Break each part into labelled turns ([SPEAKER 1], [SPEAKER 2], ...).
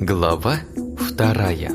[SPEAKER 1] Глава 2.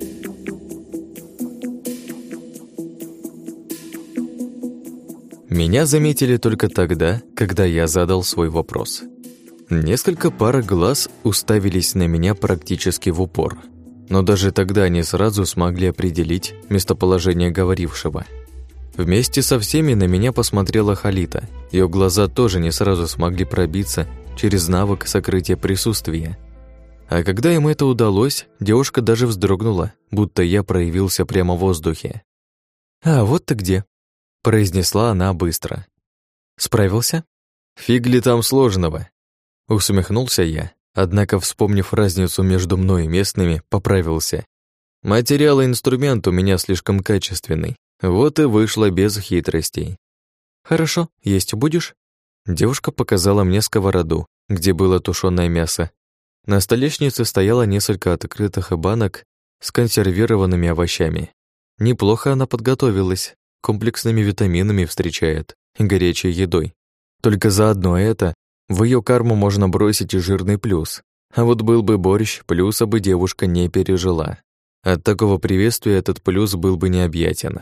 [SPEAKER 1] Меня заметили только тогда, когда я задал свой вопрос. Несколько пар глаз уставились на меня практически в упор. Но даже тогда они сразу смогли определить местоположение говорившего. Вместе со всеми на меня посмотрела Халита. Ее глаза тоже не сразу смогли пробиться через навык сокрытия присутствия. А когда им это удалось, девушка даже вздрогнула, будто я проявился прямо в воздухе. «А, вот ты где», — произнесла она быстро. «Справился?» «Фиг ли там сложного?» Усмехнулся я, однако, вспомнив разницу между мной и местными, поправился. Материал и инструмент у меня слишком качественный, вот и вышло без хитростей. «Хорошо, есть будешь?» Девушка показала мне сковороду, где было тушёное мясо. На столешнице стояло несколько открытых банок с консервированными овощами. Неплохо она подготовилась, комплексными витаминами встречает и горячей едой. Только за одно это в её карму можно бросить и жирный плюс. А вот был бы борщ, плюса бы девушка не пережила. От такого приветствия этот плюс был бы необъятен.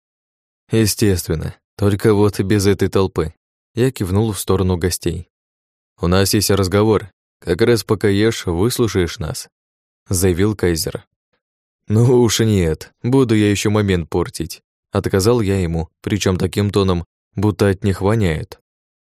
[SPEAKER 1] Естественно, только вот без этой толпы. Я кивнул в сторону гостей. «У нас есть разговор. Как раз пока ешь, выслушаешь нас», — заявил Кайзер. «Ну уж нет, буду я еще момент портить», — отказал я ему, причем таким тоном, будто от них воняет.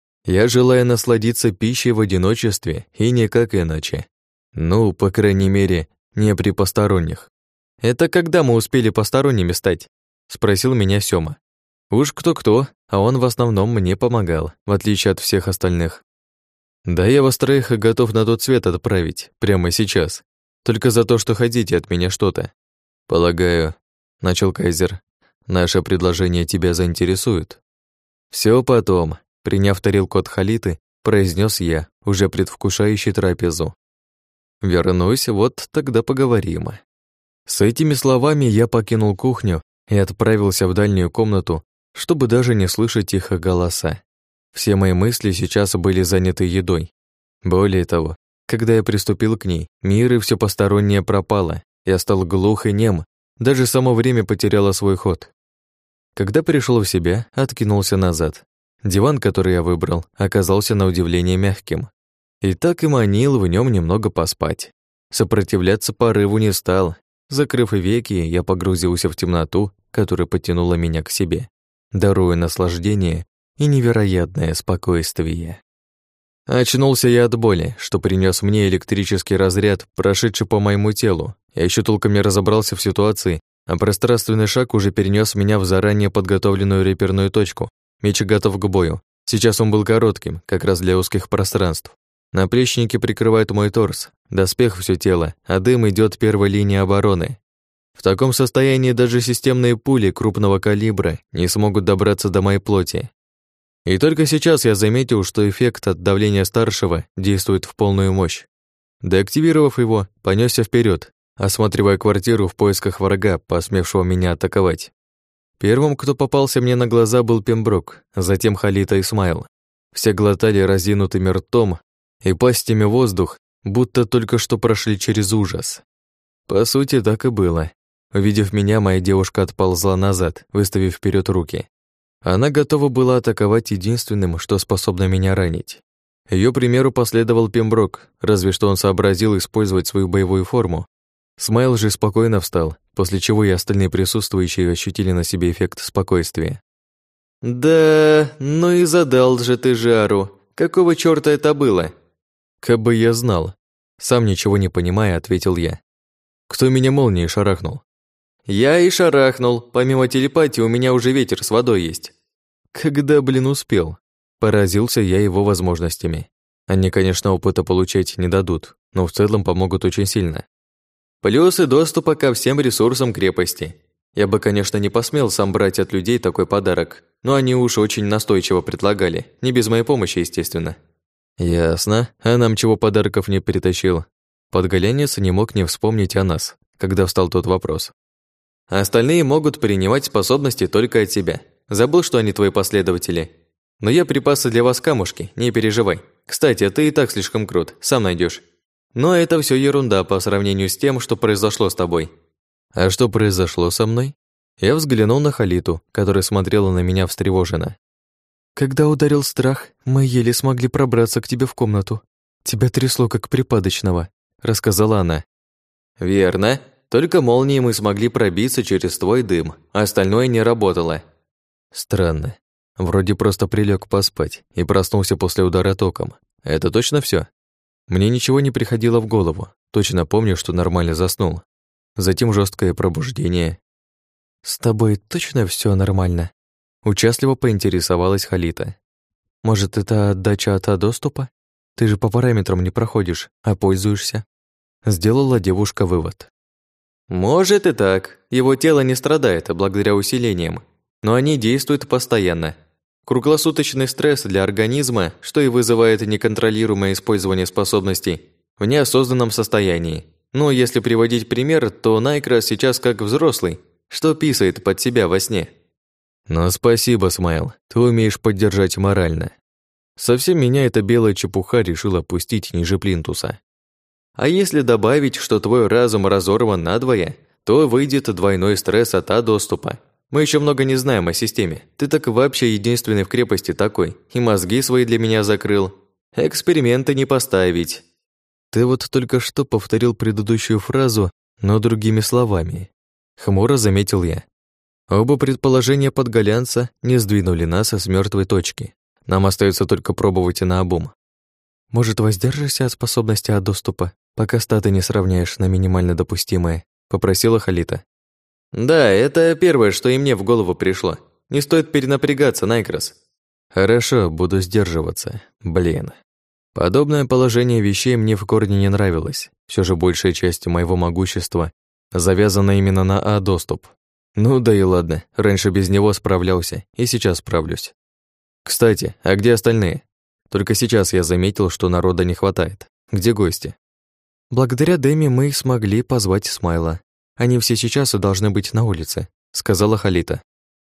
[SPEAKER 1] Я желаю насладиться пищей в одиночестве и никак иначе. Ну, по крайней мере, не при посторонних. «Это когда мы успели посторонними стать?» — спросил меня Сёма. Уж кто-кто, а он в основном мне помогал, в отличие от всех остальных. «Да я вас троих готов на тот свет отправить, прямо сейчас. Только за то, что хотите от меня что-то. Полагаю, — начал Кайзер, — наше предложение тебя заинтересует». «Всё потом», — приняв тарелку от Халиты, произнес я, уже предвкушающий трапезу. «Вернусь, вот тогда поговорим». С этими словами я покинул кухню и отправился в дальнюю комнату, чтобы даже не слышать их голоса. Все мои мысли сейчас были заняты едой. Более того, когда я приступил к ней, мир и все постороннее пропало. Я стал глух и нем, даже само время потеряло свой ход. Когда пришел в себя, откинулся назад. Диван, который я выбрал, оказался на удивление мягким. И так и манил в нем немного поспать. Сопротивляться порыву не стал. Закрыв веки, я погрузился в темноту, которая потянула меня к себе, даруя наслаждение и невероятное спокойствие. Очнулся я от боли, что принес мне электрический разряд, прошедший по моему телу. Я еще толком не разобрался в ситуации, а пространственный шаг уже перенес меня в заранее подготовленную реперную точку. Меч готов к бою. Сейчас он был коротким, как раз для узких пространств. Наплечники прикрывают мой торс, доспех все тело, а дым идет первой линии обороны. В таком состоянии даже системные пули крупного калибра не смогут добраться до моей плоти. И только сейчас я заметил, что эффект от давления старшего действует в полную мощь. Деактивировав его, понесся вперед, осматривая квартиру в поисках врага, посмевшего меня атаковать. Первым, кто попался мне на глаза, был Пемброк, затем Халита и Смайл. Все глотали разинутыми ртом и пастями воздух, будто только что прошли через ужас. По сути, так и было. Увидев меня, моя девушка отползла назад, выставив вперед руки. Она готова была атаковать единственным, что способно меня ранить. Ее примеру последовал Пемброк, разве что он сообразил использовать свою боевую форму. Смайл же спокойно встал, после чего и остальные присутствующие ощутили на себе эффект спокойствия. «Да, ну и задал же ты жару. Какого чёрта это было?» «Кабы я знал». Сам ничего не понимая, ответил я. «Кто меня молнией шарахнул?» «Я и шарахнул. Помимо телепатии у меня уже ветер с водой есть». «Когда, успел?» Поразился я его возможностями. Они, конечно, опыта получать не дадут, но в целом помогут очень сильно. Плюсы доступа ко всем ресурсам крепости. Я бы, конечно, не посмел сам брать от людей такой подарок, но они уж очень настойчиво предлагали, не без моей помощи, естественно. Ясно. А нам чего подарков не притащил? Подголянец не мог не вспомнить о нас, когда встал тот вопрос. Остальные могут принимать способности только от тебя. Забыл, что они твои последователи. Но я припасы для вас камушки, не переживай. Кстати, ты и так слишком крут, сам найдешь. Но это все ерунда по сравнению с тем, что произошло с тобой. А что произошло со мной? Я взглянул на Халиту, которая смотрела на меня встревоженно. Когда ударил страх, мы еле смогли пробраться к тебе в комнату. Тебя трясло, как припадочного, рассказала она. Верно. Только молнией мы смогли пробиться через твой дым, а остальное не работало. Странно. Вроде просто прилег поспать и проснулся после удара током. Это точно все? Мне ничего не приходило в голову. Точно помню, что нормально заснул. Затем жесткое пробуждение. С тобой точно все нормально? Участливо поинтересовалась Халита. Может, это отдача от доступа? Ты же по параметрам не проходишь, а пользуешься. Сделала девушка вывод. Может и так. Его тело не страдает благодаря усилениям, но они действуют постоянно. Круглосуточный стресс для организма, что и вызывает неконтролируемое использование способностей в неосознанном состоянии. Но если приводить пример, то Найкрас сейчас как взрослый, что писает под себя во сне. Ну, спасибо, Смайл, ты умеешь поддержать морально. Совсем меня эта белая чепуха решила пустить ниже плинтуса. А если добавить, что твой разум разорван надвое, то выйдет двойной стресс от доступа. Мы еще много не знаем о системе. Ты так вообще единственный в крепости такой, и мозги свои для меня закрыл. Эксперименты не поставить. Ты вот только что повторил предыдущую фразу, но другими словами. Хмуро заметил я. Оба предположения подголянца не сдвинули нас с мертвой точки. Нам остается только пробовать наобум. Может, воздержишься от способности от доступа, пока статы не сравняешь на минимально допустимое, попросила Халита. Да, это первое, что и мне в голову пришло. Не стоит перенапрягаться, Найкрас. Хорошо, буду сдерживаться. Блин. Подобное положение вещей мне в корне не нравилось. Все же большая часть моего могущества завязана именно на доступ. Ну да и ладно, раньше без него справлялся, и сейчас справлюсь. Кстати, а где остальные? Только сейчас я заметил, что народа не хватает. Где гости? Благодаря Дэми мы смогли позвать Смайла. Они все сейчас и должны быть на улице, сказала Халита.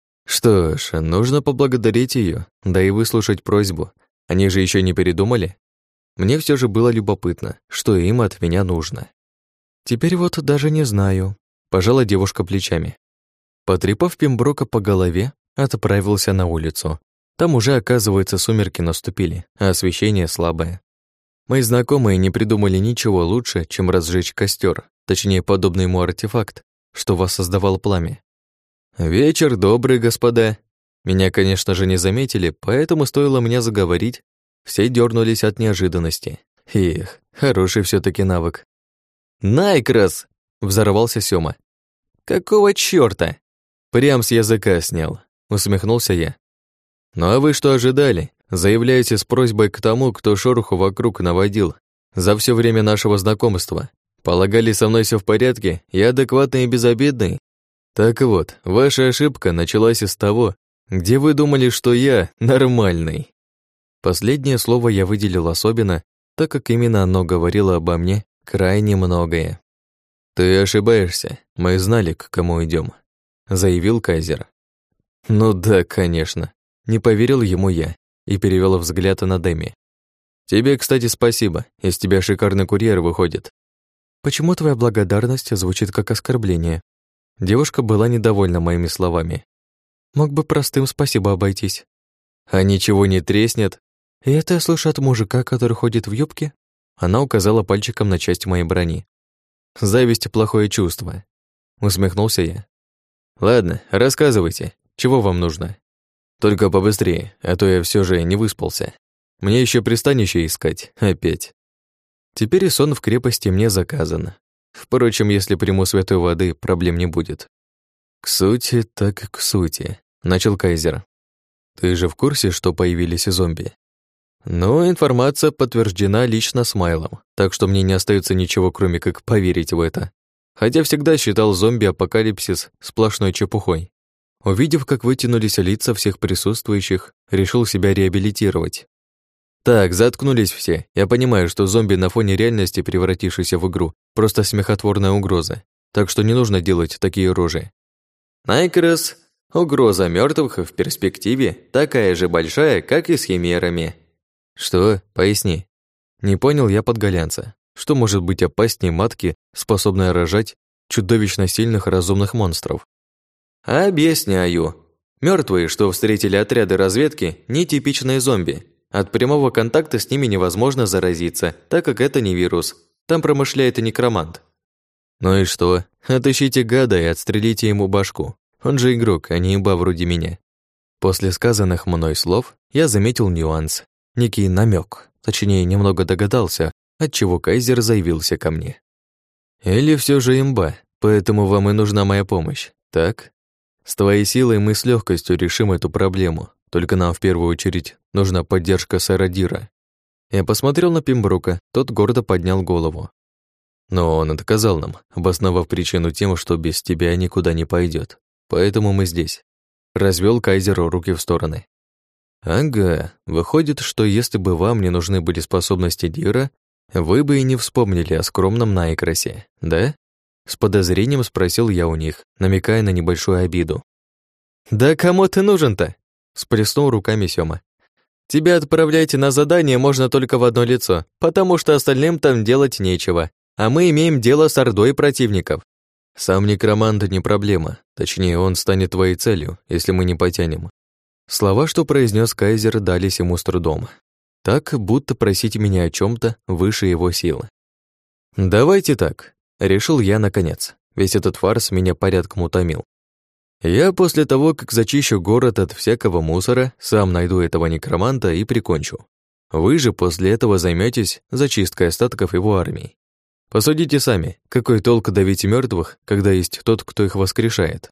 [SPEAKER 1] Что ж, нужно поблагодарить ее, да и выслушать просьбу. Они же еще не передумали? Мне все же было любопытно, что им от меня нужно. Теперь вот даже не знаю, пожала девушка плечами. Потрепав Пемброка по голове, отправился на улицу. Там уже, оказывается, сумерки наступили, а освещение слабое. Мои знакомые не придумали ничего лучше, чем разжечь костер, точнее, подобный ему артефакт, что воссоздавал пламя. «Вечер добрый, господа!» Меня, конечно же, не заметили, поэтому стоило мне заговорить, все дернулись от неожиданности. Эх, хороший все таки навык. «Найкрас!» — взорвался Сёма. «Какого чёрта?» «Прям с языка снял», — усмехнулся я. «Ну а вы что ожидали? Заявляете с просьбой к тому, кто шороху вокруг наводил за все время нашего знакомства. Полагали, со мной все в порядке, я адекватный и безобидный? Так вот, ваша ошибка началась из того, где вы думали, что я нормальный». Последнее слово я выделил особенно, так как именно оно говорило обо мне крайне многое. «Ты ошибаешься, мы знали, к кому идем, заявил Кайзер. Ну да, конечно. Не поверил ему я и перевел взгляд на Дэми. «Тебе, кстати, спасибо, из тебя шикарный курьер выходит». «Почему твоя благодарность звучит как оскорбление?» Девушка была недовольна моими словами. «Мог бы простым спасибо обойтись». «А ничего не треснет?» «И это я слышу от мужика, который ходит в юбке?» Она указала пальчиком на часть моей брони. «Зависть — плохое чувство», — усмехнулся я. «Ладно, рассказывайте, чего вам нужно? Только побыстрее, а то я все же не выспался. Мне еще пристанище искать, опять». Теперь и сон в крепости мне заказан. Впрочем, если приму святой воды, проблем не будет. «К сути, так к сути», — начал Кайзер. «Ты же в курсе, что появились зомби?» «Ну, информация подтверждена лично Смайлом, так что мне не остается ничего, кроме как поверить в это. Хотя всегда считал зомби-апокалипсис сплошной чепухой. Увидев, как вытянулись лица всех присутствующих, решил себя реабилитировать. Так, заткнулись все. Я понимаю, что зомби на фоне реальности, превратившейся в игру, просто смехотворная угроза, так что не нужно делать такие рожи. Найкрас, угроза мертвых в перспективе такая же большая, как и с химерами. Что? Поясни. Не понял я подголянца. Что может быть опаснее матки, способной рожать чудовищно сильных разумных монстров? Объясняю. Мертвые, что встретили отряды разведки, нетипичные зомби. От прямого контакта с ними невозможно заразиться, так как это не вирус. Там промышляет некромант. Ну и что? Отыщите гада и отстрелите ему башку. Он же игрок, а не имба вроде меня. После сказанных мной слов я заметил нюанс, некий намек, точнее, немного догадался, отчего Кайзер заявился ко мне. Или все же имба, поэтому вам и нужна моя помощь, так? С твоей силой мы с легкостью решим эту проблему, только нам в первую очередь нужна поддержка сэра Дира. Я посмотрел на Пемброка, тот гордо поднял голову. Но он отказал нам, обосновав причину тем, что без тебя никуда не пойдет. Поэтому мы здесь. Развел Кайзеру руки в стороны. Ага, выходит, что если бы вам не нужны были способности Дира, вы бы и не вспомнили о скромном Найкрасе, да? С подозрением спросил я у них, намекая на небольшую обиду. «Да кому ты нужен-то?» Сплеснул руками Сёма. «Тебя отправлять на задание можно только в одно лицо, потому что остальным там делать нечего, а мы имеем дело с ордой противников. Сам некромант не проблема, точнее, он станет твоей целью, если мы не потянем». Слова, что произнес Кайзер, дались ему с трудом. Так, будто просить меня о чем то выше его силы. «Давайте так», — решил я наконец. Весь этот фарс меня порядком утомил. Я после того, как зачищу город от всякого мусора, сам найду этого некроманта и прикончу. Вы же после этого займетесь зачисткой остатков его армии. Посудите сами, какой толк давить мертвых, когда есть тот, кто их воскрешает?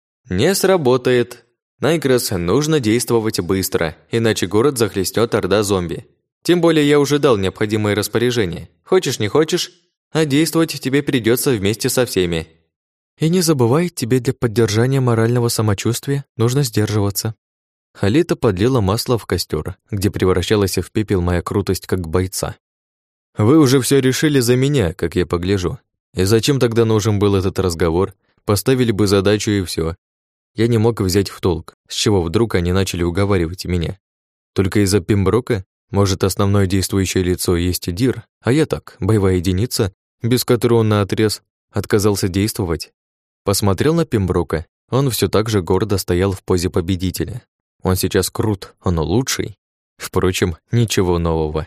[SPEAKER 1] Не сработает. Найкрас, нужно действовать быстро, иначе город захлестнет орда зомби. Тем более я уже дал необходимые распоряжения. Хочешь, не хочешь, а действовать тебе придется вместе со всеми. И не забывай, тебе для поддержания морального самочувствия нужно сдерживаться. Халита подлила масло в костер, где превращалась в пепел моя крутость как бойца. Вы уже все решили за меня, как я погляжу. И зачем тогда нужен был этот разговор? Поставили бы задачу и все. Я не мог взять в толк, с чего вдруг они начали уговаривать меня. Только из-за Пемброка? Может, основное действующее лицо есть Дир, а я так, боевая единица, без которой он наотрез отказался действовать? Посмотрел на Пемброка, он все так же гордо стоял в позе победителя. Он сейчас крут, он лучший. Впрочем, ничего нового.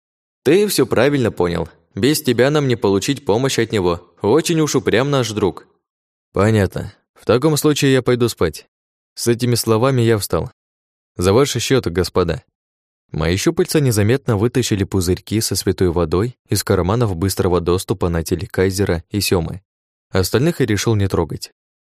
[SPEAKER 1] Ты все правильно понял. Без тебя нам не получить помощь от него. Очень уж упрям наш друг. Понятно. В таком случае я пойду спать. С этими словами я встал. За ваш счет, господа. Мои щупальца незаметно вытащили пузырьки со святой водой из карманов быстрого доступа на теле Кайзера и Сёмы. Остальных я решил не трогать.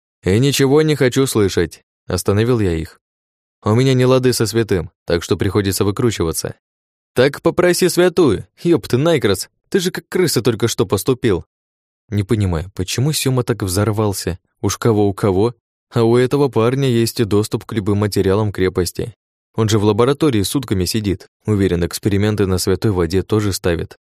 [SPEAKER 1] И ничего не хочу слышать. Остановил я их. У меня не лады со святым, так что приходится выкручиваться. Так попроси святую. Ёпт, Найкрас, ты же как крыса только что поступил. Не понимаю, почему Сёма так взорвался? Уж кого у кого, а у этого парня есть и доступ к любым материалам крепости. Он же в лаборатории сутками сидит. Уверен, эксперименты на святой воде тоже ставит.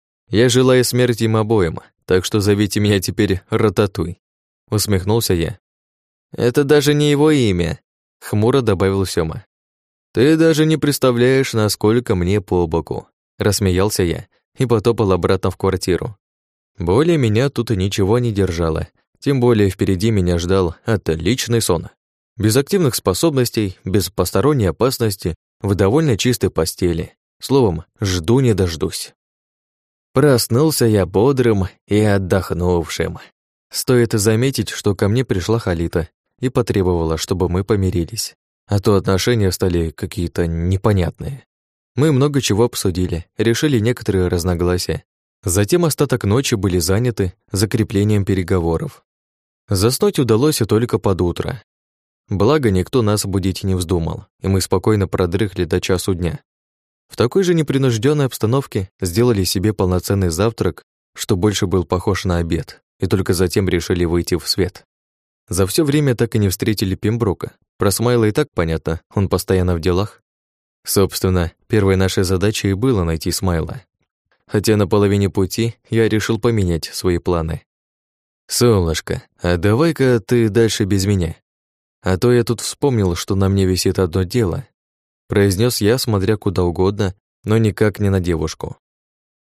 [SPEAKER 1] Я желаю смерти им обоим, так что зовите меня теперь Рататуй. Усмехнулся я. Это даже не его имя, хмуро добавил Сёма. Ты даже не представляешь, насколько мне по боку. Рассмеялся я и потопал обратно в квартиру. Более меня тут ничего не держало, тем более впереди меня ждал отличный сон. Без активных способностей, без посторонней опасности, в довольно чистой постели. Словом, жду не дождусь. Проснулся я бодрым и отдохнувшим. Стоит заметить, что ко мне пришла Халита и потребовала, чтобы мы помирились, а то отношения стали какие-то непонятные. Мы много чего обсудили, решили некоторые разногласия. Затем остаток ночи были заняты закреплением переговоров. Заснуть удалось только под утро. Благо, никто нас будить не вздумал, и мы спокойно продрыхли до часу дня. В такой же непринужденной обстановке сделали себе полноценный завтрак, что больше был похож на обед, и только затем решили выйти в свет. За все время так и не встретили Пемброка. Про Смайла и так понятно, он постоянно в делах. Собственно, первой нашей задачей и было найти Смайла. Хотя на половине пути я решил поменять свои планы. «Солнышко, а давай-ка ты дальше без меня. А то я тут вспомнил, что на мне висит одно дело», произнес я, смотря куда угодно, но никак не на девушку.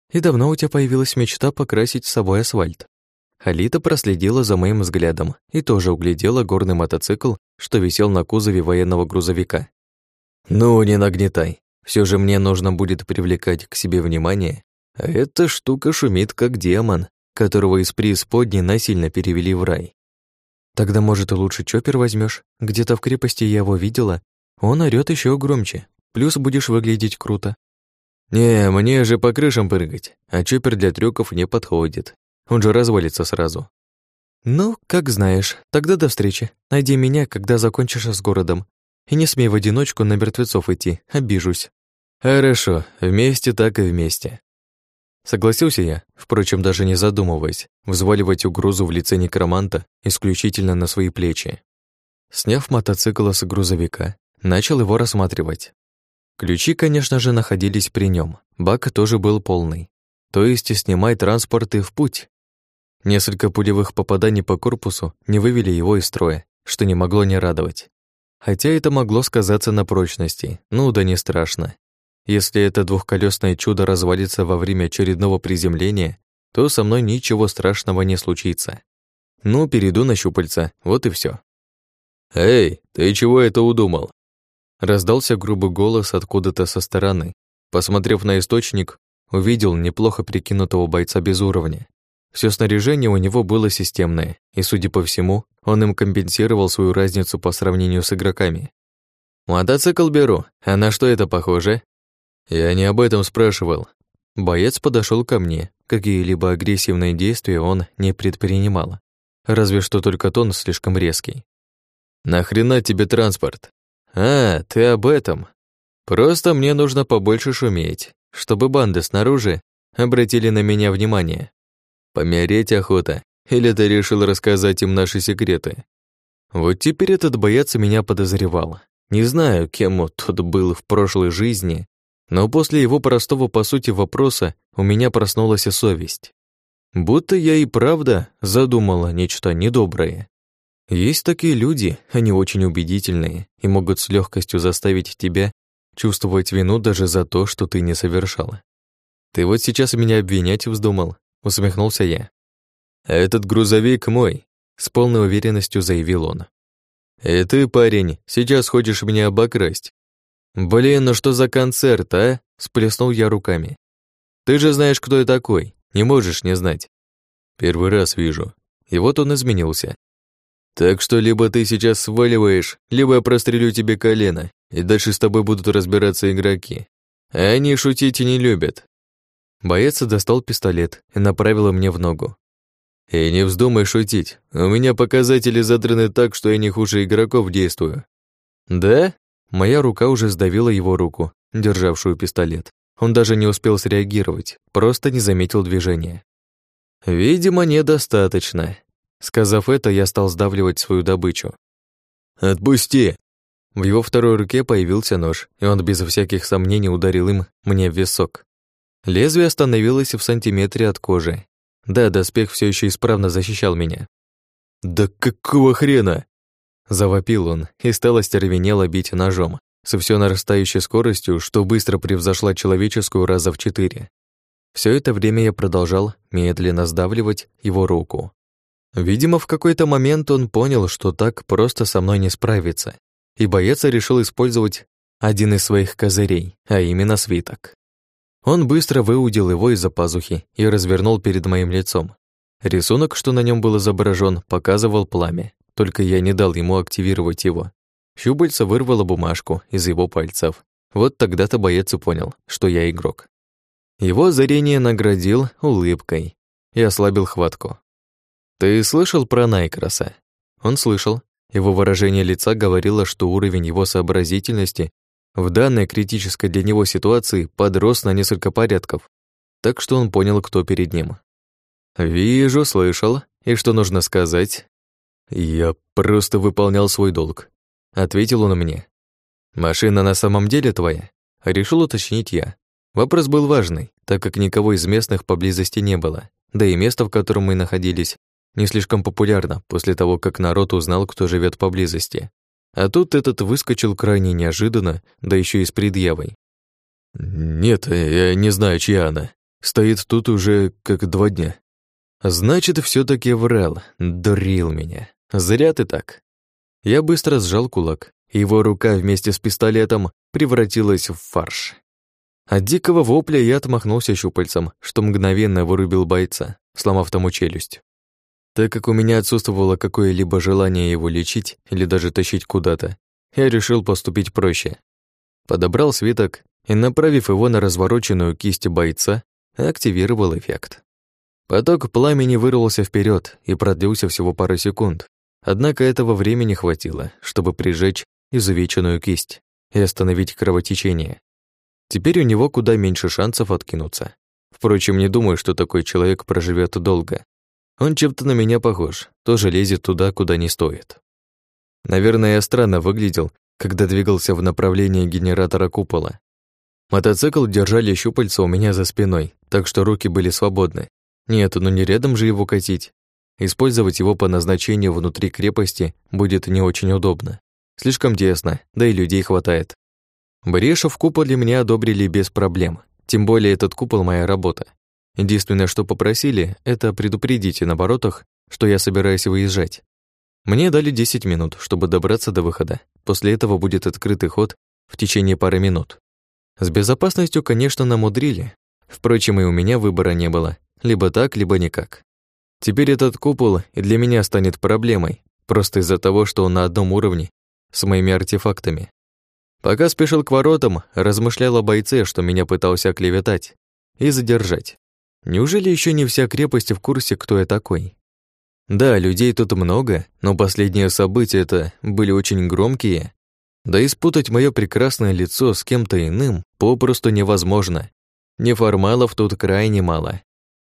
[SPEAKER 1] И давно у тебя появилась мечта покрасить с собой асфальт?» Алита проследила за моим взглядом и тоже углядела горный мотоцикл, что висел на кузове военного грузовика. «Ну, не нагнетай. Все же мне нужно будет привлекать к себе внимание, а эта штука шумит как демон, которого из преисподней насильно перевели в рай. Тогда, может, и лучше чоппер возьмешь? Где-то в крепости я его видела. Он орёт еще громче. Плюс будешь выглядеть круто». «Не, мне же по крышам прыгать, а чоппер для трюков не подходит. Он же развалится сразу». «Ну, как знаешь. Тогда до встречи. Найди меня, когда закончишь с городом. И не смей в одиночку на мертвецов идти, обижусь». «Хорошо, вместе так и вместе». Согласился я, впрочем, даже не задумываясь, взваливать угрозу в лице некроманта исключительно на свои плечи. Сняв мотоцикл с грузовика, начал его рассматривать. Ключи, конечно же, находились при нем. Бак тоже был полный. То есть снимай транспорт и в путь. Несколько пулевых попаданий по корпусу не вывели его из строя, что не могло не радовать. Хотя это могло сказаться на прочности, ну да не страшно. Если это двухколесное чудо развалится во время очередного приземления, то со мной ничего страшного не случится. Ну, перейду на щупальца, вот и все. «Эй, ты чего это удумал?» Раздался грубый голос откуда-то со стороны. Посмотрев на источник, увидел неплохо прикинутого бойца без уровня. Все снаряжение у него было системное, и, судя по всему, он им компенсировал свою разницу по сравнению с игроками. «Мотоцикл беру, а на что это похоже?» «Я не об этом спрашивал». Боец подошел ко мне. Какие-либо агрессивные действия он не предпринимал. Разве что только тон слишком резкий. «Нахрена тебе транспорт?» «А, ты об этом. Просто мне нужно побольше шуметь, чтобы банды снаружи обратили на меня внимание. Помереть охота, или ты решил рассказать им наши секреты?» Вот теперь этот боец меня подозревал. Не знаю, кем тот был в прошлой жизни, но после его простого по сути вопроса у меня проснулась и совесть. Будто я и правда задумала нечто недоброе. Есть такие люди, они очень убедительные и могут с легкостью заставить тебя чувствовать вину даже за то, что ты не совершала. «Ты вот сейчас меня обвинять вздумал?» — усмехнулся я. «Этот грузовик мой», — с полной уверенностью заявил он. «И ты, парень, сейчас хочешь меня обокрасть?» «Блин, ну что за концерт, а?» — сплеснул я руками. «Ты же знаешь, кто я такой, не можешь не знать». «Первый раз вижу». И вот он изменился. «Так что либо ты сейчас сваливаешь, либо я прострелю тебе колено, и дальше с тобой будут разбираться игроки. А они шутить и не любят». Боец достал пистолет и направил мне в ногу. «И не вздумай шутить, у меня показатели задраны так, что я не хуже игроков действую». «Да?» Моя рука уже сдавила его руку, державшую пистолет. Он даже не успел среагировать, просто не заметил движения. «Видимо, недостаточно». Сказав это, я стал сдавливать свою добычу. «Отпусти!» В его второй руке появился нож, и он без всяких сомнений ударил им мне в висок. Лезвие остановилось в сантиметре от кожи. Да, доспех все еще исправно защищал меня. «Да какого хрена?» Завопил он и стал остервенело бить ножом, со все нарастающей скоростью, что быстро превзошла человеческую раза в 4. Все это время я продолжал медленно сдавливать его руку. Видимо, в какой-то момент он понял, что так просто со мной не справится, и боец решил использовать один из своих козырей, а именно свиток. Он быстро выудил его из-за пазухи и развернул перед моим лицом. Рисунок, что на нем был изображен, показывал пламя, только я не дал ему активировать его. Щупальце вырвало бумажку из его пальцев. Вот тогда-то боец и понял, что я игрок. Его озарение наградил улыбкой и ослабил хватку. «Ты слышал про Найкроса?» Он слышал. Его выражение лица говорило, что уровень его сообразительности в данной критической для него ситуации подрос на несколько порядков, так что он понял, кто перед ним. «Вижу, слышал. И что нужно сказать?» «Я просто выполнял свой долг», — ответил он мне. «Машина на самом деле твоя?» — решил уточнить я. Вопрос был важный, так как никого из местных поблизости не было, да и место, в котором мы находились, не слишком популярно после того, как народ узнал, кто живет поблизости. А тут этот выскочил крайне неожиданно, да еще и с предъявой. «Нет, я не знаю, чья она». Стоит тут уже как 2 дня. Значит, все таки врал, дурил меня. Зря ты так. Я быстро сжал кулак, и его рука вместе с пистолетом превратилась в фарш. От дикого вопля я отмахнулся щупальцем, что мгновенно вырубил бойца, сломав тому челюсть. Так как у меня отсутствовало какое-либо желание его лечить или даже тащить куда-то, я решил поступить проще. Подобрал свиток и, направив его на развороченную кисть бойца, активировал эффект. Поток пламени вырвался вперед и продлился всего пару секунд, однако этого времени хватило, чтобы прижечь изувеченную кисть и остановить кровотечение. Теперь у него куда меньше шансов откинуться. Впрочем, не думаю, что такой человек проживет долго. Он чем-то на меня похож, тоже лезет туда, куда не стоит. Наверное, я странно выглядел, когда двигался в направлении генератора купола. Мотоцикл держали щупальца у меня за спиной, так что руки были свободны. Нет, ну не рядом же его катить. Использовать его по назначению внутри крепости будет не очень удобно. Слишком тесно, да и людей хватает. Брешь в куполе мне одобрили без проблем. Тем более этот купол — моя работа. Единственное, что попросили, это предупредить на воротах, что я собираюсь выезжать. Мне дали 10 минут, чтобы добраться до выхода. После этого будет открытый ход в течение пары минут. С безопасностью, конечно, намудрили. Впрочем, и у меня выбора не было. Либо так, либо никак. Теперь этот купол и для меня станет проблемой, просто из-за того, что он на одном уровне с моими артефактами. Пока спешил к воротам, размышлял о бойце, что меня пытался оклеветать и задержать. Неужели еще не вся крепость в курсе, кто я такой? Да, людей тут много, но последние события-то были очень громкие. Да и спутать моё прекрасное лицо с кем-то иным попросту невозможно. Неформалов тут крайне мало.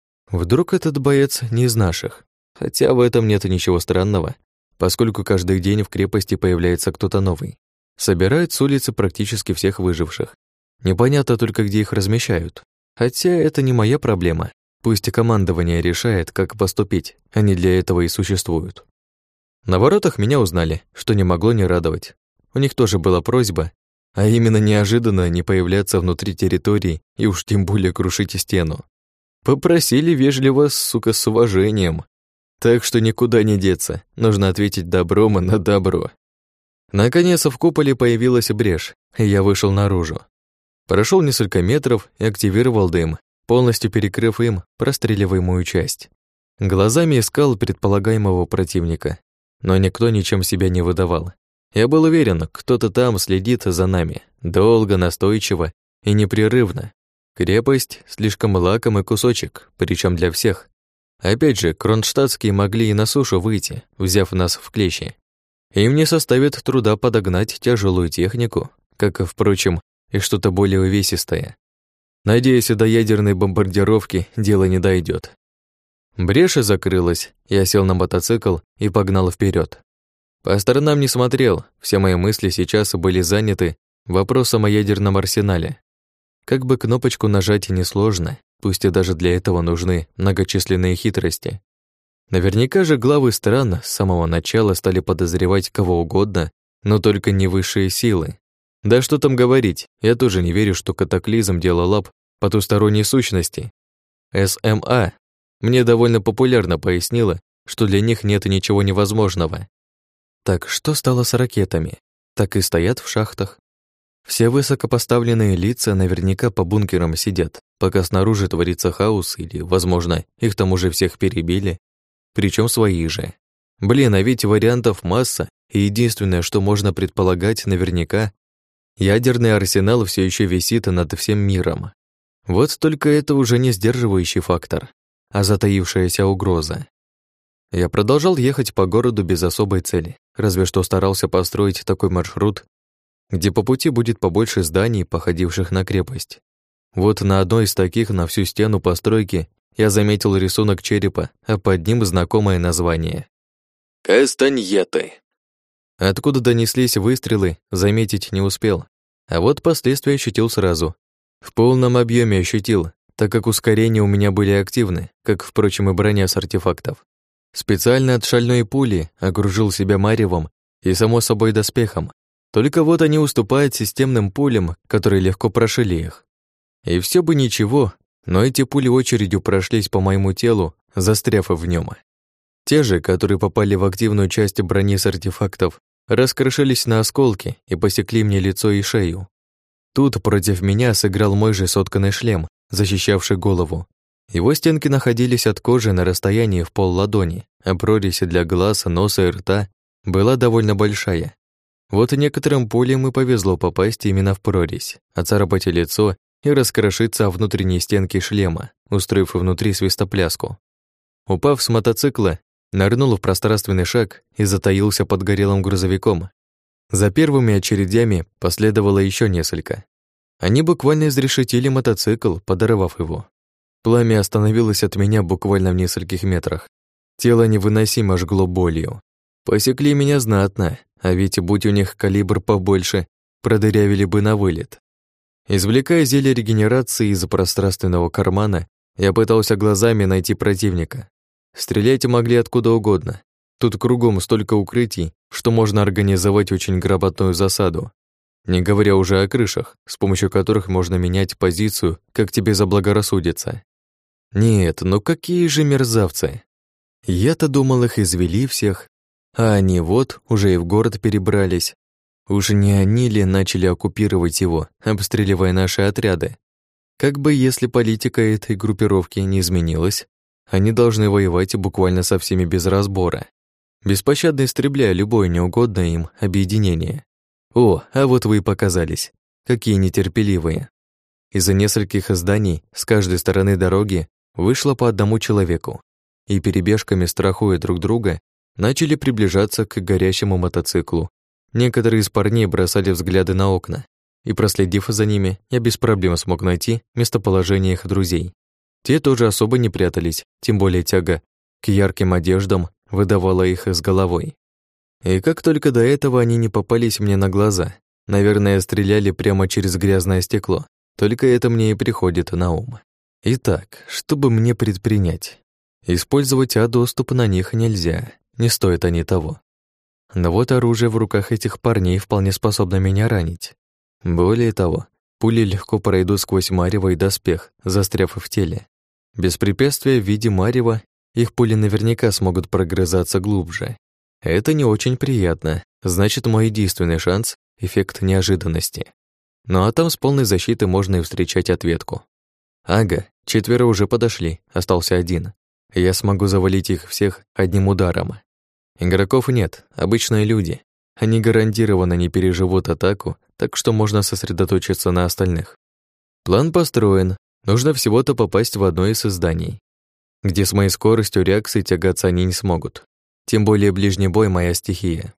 [SPEAKER 1] Вдруг этот боец не из наших? Хотя в этом нет ничего странного, поскольку каждый день в крепости появляется кто-то новый. Собирают с улицы практически всех выживших. Непонятно только, где их размещают. Хотя это не моя проблема. Пусть командование решает, как поступить, они для этого и существуют. На воротах меня узнали, что не могло не радовать. У них тоже была просьба, а именно неожиданно не появляться внутри территории и уж тем более крушить стену. Попросили вежливо, сука, с уважением. Так что никуда не деться, нужно ответить добром на добро. Наконец в куполе появилась брешь, и я вышел наружу. Прошел несколько метров и активировал дым, полностью перекрыв им простреливаемую часть. Глазами искал предполагаемого противника, но никто ничем себя не выдавал. Я был уверен, кто-то там следит за нами, долго, настойчиво и непрерывно. Крепость — слишком лакомый кусочек, причем для всех. Опять же, кронштадтские могли и на сушу выйти, взяв нас в клещи. Им не составит труда подогнать тяжелую технику, как, впрочем, и что-то более увесистое. Надеюсь, до ядерной бомбардировки дело не дойдет. Брешь закрылась, я сел на мотоцикл и погнал вперед. По сторонам не смотрел, все мои мысли сейчас были заняты вопросом о ядерном арсенале. Как бы кнопочку нажать и несложно, пусть и даже для этого нужны многочисленные хитрости. Наверняка же главы стран с самого начала стали подозревать кого угодно, но только не высшие силы. Да что там говорить, я тоже не верю, что катаклизм делал лап потусторонней сущности. СМА мне довольно популярно пояснила, что для них нет ничего невозможного. Так что стало с ракетами? Так и стоят в шахтах. Все высокопоставленные лица наверняка по бункерам сидят, пока снаружи творится хаос или, возможно, их там уже всех перебили. Причем свои же. Блин, а ведь вариантов масса, и единственное, что можно предполагать наверняка, ядерный арсенал все еще висит над всем миром. Вот только это уже не сдерживающий фактор, а затаившаяся угроза. Я продолжал ехать по городу без особой цели, разве что старался построить такой маршрут, где по пути будет побольше зданий, походивших на крепость. Вот на одной из таких на всю стену постройки я заметил рисунок черепа, а под ним знакомое название. Кастаньеты. Откуда донеслись выстрелы, заметить не успел. А вот последствия ощутил сразу. В полном объеме ощутил, так как ускорения у меня были активны, как, впрочем, и броня с артефактов. Специально от шальной пули окружил себя маревом и, само собой, доспехом. Только вот они уступают системным пулям, которые легко прошили их. И все бы ничего, но эти пули очередью прошлись по моему телу, застряв в нем. Те же, которые попали в активную часть брони с артефактов, раскрошились на осколки и посекли мне лицо и шею. Тут против меня сыграл мой же сотканный шлем, защищавший голову. Его стенки находились от кожи на расстоянии в пол-ладони, а прорезь для глаз, носа и рта была довольно большая. Вот и некоторым пулям и повезло попасть именно в прорезь, оцарапать лицо и раскрошиться о внутренней стенки шлема, устроив внутри свистопляску. Упав с мотоцикла, нырнул в пространственный шаг и затаился под горелым грузовиком. За первыми очередями последовало еще несколько. Они буквально изрешетили мотоцикл, подорвав его. Пламя остановилось от меня буквально в нескольких метрах. Тело невыносимо жгло болью. Посекли меня знатно, а ведь будь у них калибр побольше, продырявили бы на вылет. Извлекая зелье регенерации из пространственного кармана, я пытался глазами найти противника. Стрелять могли откуда угодно. Тут кругом столько укрытий, что можно организовать очень грамотную засаду. Не говоря уже о крышах, с помощью которых можно менять позицию, как тебе заблагорассудится. Нет, ну какие же мерзавцы. Я-то думал, их извели всех, а они вот уже и в город перебрались. Уж не они ли начали оккупировать его, обстреливая наши отряды? Как бы если политика этой группировки не изменилась, они должны воевать буквально со всеми без разбора, беспощадно истребляя любое неугодное им объединение. О, а вот вы и показались. Какие нетерпеливые. Из-за нескольких зданий с каждой стороны дороги вышло по одному человеку, и перебежками, страхуя друг друга, начали приближаться к горящему мотоциклу. Некоторые из парней бросали взгляды на окна, и, проследив за ними, я без проблем смог найти местоположение их друзей. Те тоже особо не прятались, тем более тяга к ярким одеждам выдавала их с головой. И как только до этого они не попались мне на глаза, наверное, стреляли прямо через грязное стекло, только это мне и приходит на ум. Итак, что бы мне предпринять? Использовать доступ на них нельзя, не стоят они того. Но вот оружие в руках этих парней вполне способно меня ранить. Более того, пули легко пройдут сквозь марево и доспех, застряв в теле. Без препятствия в виде марева их пули наверняка смогут прогрызаться глубже. Это не очень приятно, значит, мой единственный шанс — эффект неожиданности. Ну а там с полной защиты можно и встречать ответку. Ага, 4 уже подошли, остался 1. Я смогу завалить их всех одним ударом. Игроков нет, обычные люди. Они гарантированно не переживут атаку, так что можно сосредоточиться на остальных. План построен, нужно всего-то попасть в одно из зданий, где с моей скоростью реакции тягаться они не смогут. Тем более ближний бой — моя стихия.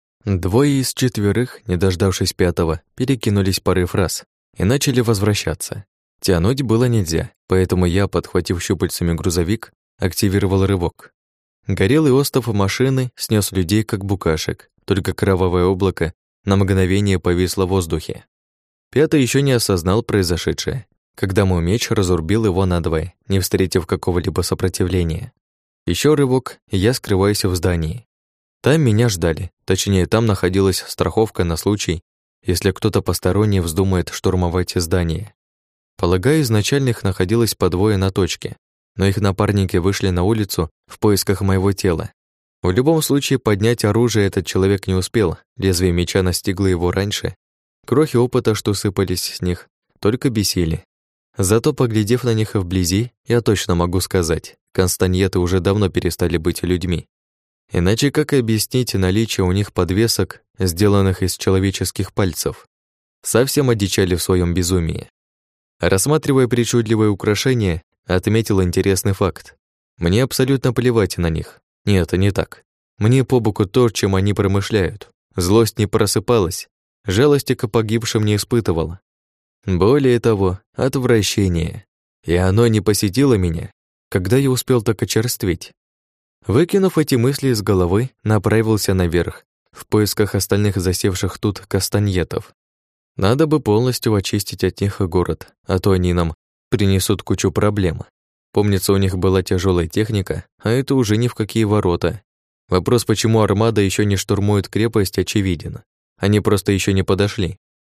[SPEAKER 1] 2 из 4, не дождавшись 5-го, перекинулись парой фраз и начали возвращаться. Тянуть было нельзя, поэтому я, подхватив щупальцами грузовик, активировал рывок. Горелый остов машины снес людей, как букашек, только кровавое облако на мгновение повисло в воздухе. 5-й еще не осознал произошедшее, когда мой меч разрубил его надвое, не встретив какого-либо сопротивления. Еще рывок, и я скрываюсь в здании. Там меня ждали, точнее, там находилась страховка на случай, если кто-то посторонний вздумает штурмовать здание. Полагаю, изначально их находилось по 2 на точке, но их напарники вышли на улицу в поисках моего тела. В любом случае, поднять оружие этот человек не успел, лезвие меча настигло его раньше. Крохи опыта, что сыпались с них, только бесили. Зато, поглядев на них вблизи, я точно могу сказать, кастаньеты уже давно перестали быть людьми. Иначе как объяснить наличие у них подвесок, сделанных из человеческих пальцев? Совсем одичали в своем безумии. Рассматривая причудливые украшения, отметил интересный факт. Мне абсолютно плевать на них. Нет, не так. Мне по боку то, чем они промышляют. Злость не просыпалась, жалости к погибшим не испытывала. Более того, отвращение. И оно не посетило меня, когда я успел так очерстветь. Выкинув эти мысли из головы, направился наверх, в поисках остальных засевших тут кастаньетов. Надо бы полностью очистить от них город, а то они нам принесут кучу проблем. Помнится, у них была тяжелая техника, а это уже ни в какие ворота. Вопрос, почему армада еще не штурмует крепость, очевиден. Они просто еще не подошли.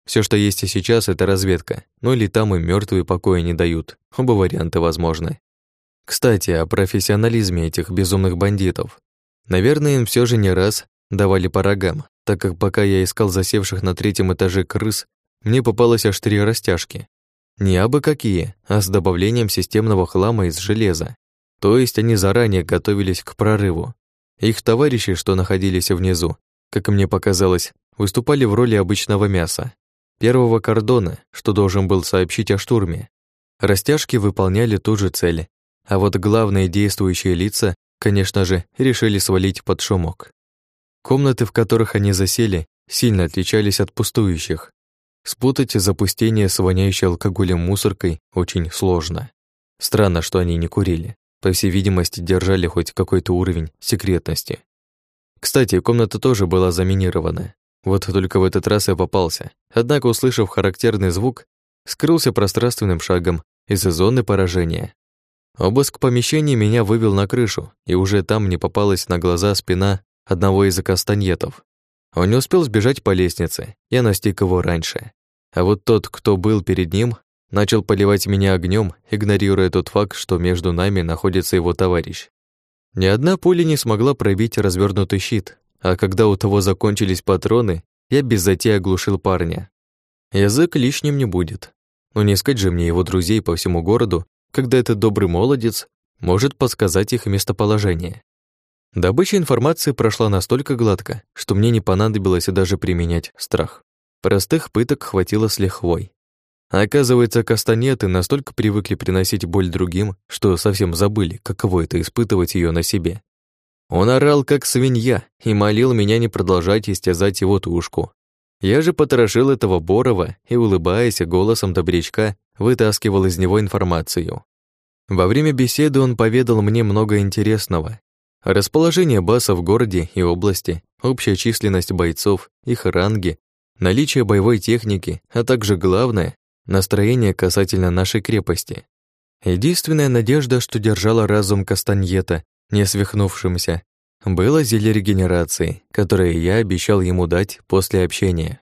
[SPEAKER 1] Все, что есть и сейчас, это разведка. Ну или там им мертвые покоя не дают. Оба варианта возможны. Кстати, о профессионализме этих безумных бандитов. Наверное, им все же не раз давали по рогам, так как пока я искал засевших на 3-м этаже крыс, мне попалось аж 3 растяжки. Не абы какие, а с добавлением системного хлама из железа. То есть они заранее готовились к прорыву. Их товарищи, что находились внизу, как мне показалось, выступали в роли обычного мяса. Первого кордона, что должен был сообщить о штурме. Растяжки выполняли ту же цель, а вот главные действующие лица, конечно же, решили свалить под шумок. Комнаты, в которых они засели, сильно отличались от пустующих. Спутать запустение с воняющей алкоголем мусоркой очень сложно. Странно, что они не курили. По всей видимости, держали хоть какой-то уровень секретности. Кстати, комната тоже была заминирована. Вот только в этот раз я попался. Однако, услышав характерный звук, скрылся пространственным шагом из-за зоны поражения. Обыск помещения меня вывел на крышу, и уже там мне попалась на глаза спина одного из кастаньетов. Он не успел сбежать по лестнице, я настиг его раньше. А вот тот, кто был перед ним, начал поливать меня огнем, игнорируя тот факт, что между нами находится его товарищ. Ни одна пуля не смогла пробить развернутый щит, а когда у того закончились патроны, я без затеи оглушил парня. Язык лишним не будет. Но не искать же мне его друзей по всему городу, когда этот добрый молодец может подсказать их местоположение. Добыча информации прошла настолько гладко, что мне не понадобилось даже применять страх. Простых пыток хватило с лихвой. А оказывается, кастанеты настолько привыкли приносить боль другим, что совсем забыли, каково это испытывать ее на себе. Он орал, как свинья, и молил меня не продолжать истязать его тушку. Я же потрошил этого Борова и, улыбаясь голосом добрячка, вытаскивал из него информацию. Во время беседы он поведал мне много интересного. Расположение базы в городе и области, общая численность бойцов, их ранги, наличие боевой техники, а также главное — настроение касательно нашей крепости. Единственная надежда, что держала разум Кастаньета, не свихнувшимся, было зелье регенерации, которое я обещал ему дать после общения.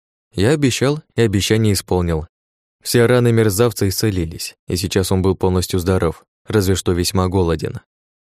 [SPEAKER 1] Я обещал и обещание исполнил. Все раны мерзавца исцелились, и сейчас он был полностью здоров, разве что весьма голоден.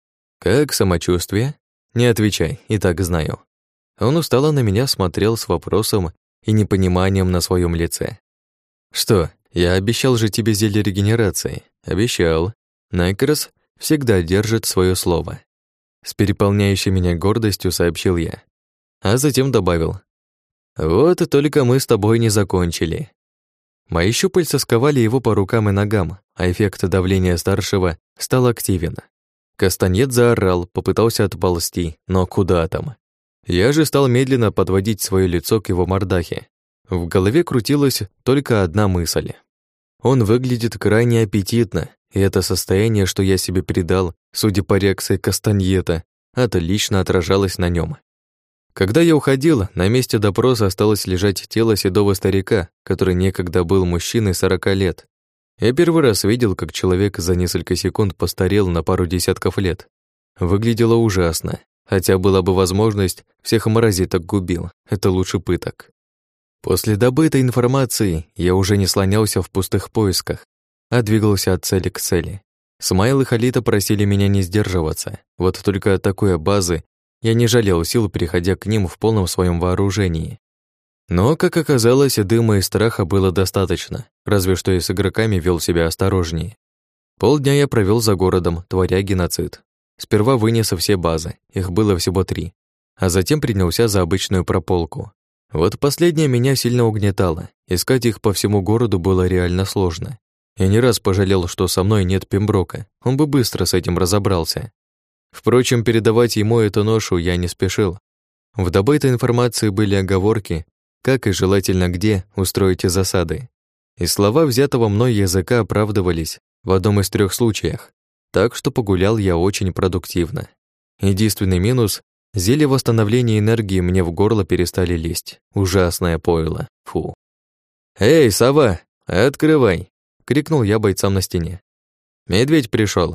[SPEAKER 1] «Как самочувствие?» «Не отвечай, и так знаю». Он устало на меня смотрел с вопросом и непониманием на своем лице. «Что, я обещал же тебе зелье регенерации?» «Обещал. Найкрос всегда держит свое слово». С переполняющей меня гордостью сообщил я. А затем добавил. «Вот и только мы с тобой не закончили». Мои щупальца сковали его по рукам и ногам, а эффект давления старшего стал активен. Кастаньет заорал, попытался отползти, но куда там. Я же стал медленно подводить свое лицо к его мордахе. В голове крутилась только одна мысль. Он выглядит крайне аппетитно, и это состояние, что я себе придал, судя по реакции Кастаньета, отлично отражалось на нем. Когда я уходил, на месте допроса осталось лежать тело седого старика, который некогда был мужчиной 40 лет. Я первый раз видел, как человек за несколько секунд постарел на пару десятков лет. Выглядело ужасно, хотя была бы возможность, всех мразей так губил, это лучше пыток. После добытой информации я уже не слонялся в пустых поисках, а двигался от цели к цели. Смайл и Халита просили меня не сдерживаться, вот только от такой базы я не жалел сил, переходя к ним в полном своем вооружении. Но, как оказалось, дыма и страха было достаточно, разве что и с игроками вел себя осторожнее. Полдня я провел за городом, творя геноцид. Сперва вынес все базы, их было всего 3, а затем принялся за обычную прополку. Вот последнее меня сильно угнетало, искать их по всему городу было реально сложно. Я не раз пожалел, что со мной нет Пемброка, он бы быстро с этим разобрался. Впрочем, передавать ему эту ношу я не спешил. В добытой информации были оговорки, как и желательно где устроить засады. И слова взятого мной языка оправдывались в одном из 3 случаях, так что погулял я очень продуктивно. Единственный минус — зелья восстановления энергии мне в горло перестали лезть. Ужасное пойло. Фу. «Эй, сова, открывай!» — крикнул я бойцам на стене. «Медведь пришел.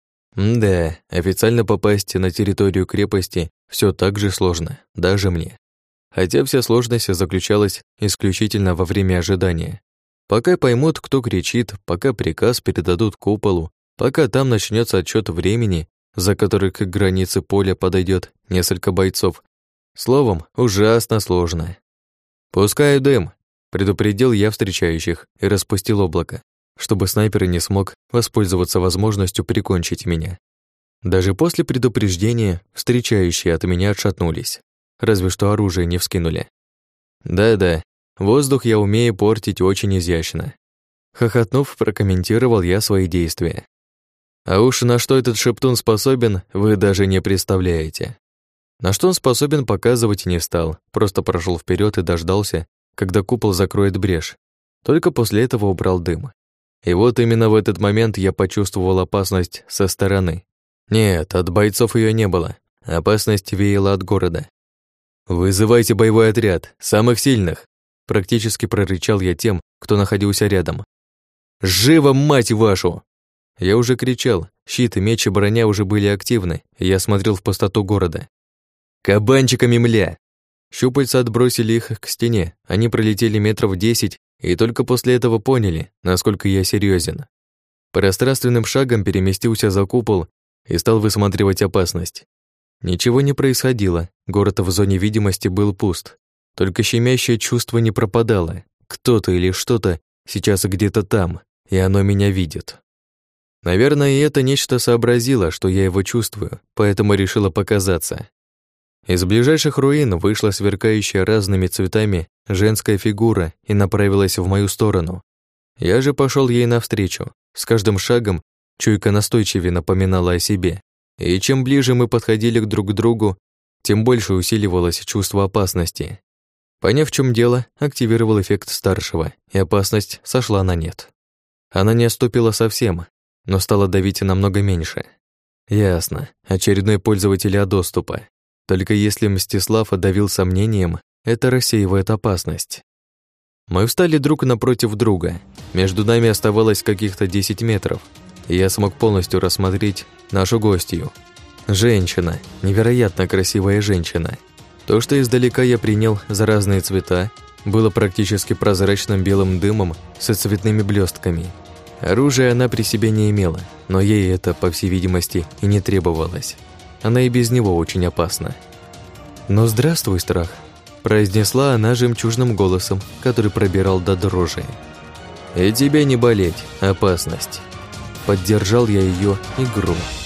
[SPEAKER 1] Да, официально попасть на территорию крепости все так же сложно, даже мне. хотя вся сложность заключалась исключительно во время ожидания. Пока поймут, кто кричит, пока приказ передадут куполу, пока там начнется отсчет времени, за который к границе поля подойдет несколько бойцов. Словом, ужасно сложно. «Пускаю дым», — предупредил я встречающих и распустил облако, чтобы снайпер не смог воспользоваться возможностью прикончить меня. Даже после предупреждения встречающие от меня отшатнулись, разве что оружие не вскинули. Да-да, воздух я умею портить очень изящно. Хохотнув, прокомментировал я свои действия. А уж на что этот шептун способен, вы даже не представляете. На что он способен, показывать не стал, просто прошел вперед и дождался, когда купол закроет брешь. Только после этого убрал дым. И вот именно в этот момент я почувствовал опасность со стороны. Нет, от бойцов ее не было. Опасность веяла от города. «Вызывайте боевой отряд, самых сильных!» Практически прорычал я тем, кто находился рядом. «Живо, мать вашу!» Я уже кричал, щит, меч и броня уже были активны, и я смотрел в пустоту города. «Кабанчиками, мля!» Щупальца отбросили их к стене, они пролетели метров 10, и только после этого поняли, насколько я серьезен. Пространственным шагом переместился за купол и стал высматривать опасность. Ничего не происходило, город в зоне видимости был пуст. Только щемящее чувство не пропадало. Кто-то или что-то сейчас где-то там, и оно меня видит. Наверное, и это нечто сообразило, что я его чувствую, поэтому решило показаться. Из ближайших руин вышла сверкающая разными цветами женская фигура и направилась в мою сторону. Я же пошел ей навстречу. С каждым шагом чуйка настойчивее напоминала о себе. И чем ближе мы подходили друг к другу, тем больше усиливалось чувство опасности. Поняв, в чем дело, активировал эффект старшего, и опасность сошла на нет. Она не отступила совсем, но стала давить намного меньше. Ясно, очередной пользователь доступа. Только если Мстислав отдавил сомнением, это рассеивает опасность. Мы встали друг напротив друга. Между нами оставалось каких-то 10 метров, и я смог полностью рассмотреть нашу гостью. Женщина, невероятно красивая женщина. То, что издалека я принял за разные цвета, было практически прозрачным белым дымом со цветными блестками. Оружия она при себе не имела, но ей это, по всей видимости, и не требовалось. Она и без него очень опасна. «Ну, здравствуй, страх», – произнесла она жемчужным голосом, который пробирал до дрожи. «И тебе не болеть, опасность». Поддержал я ее игру.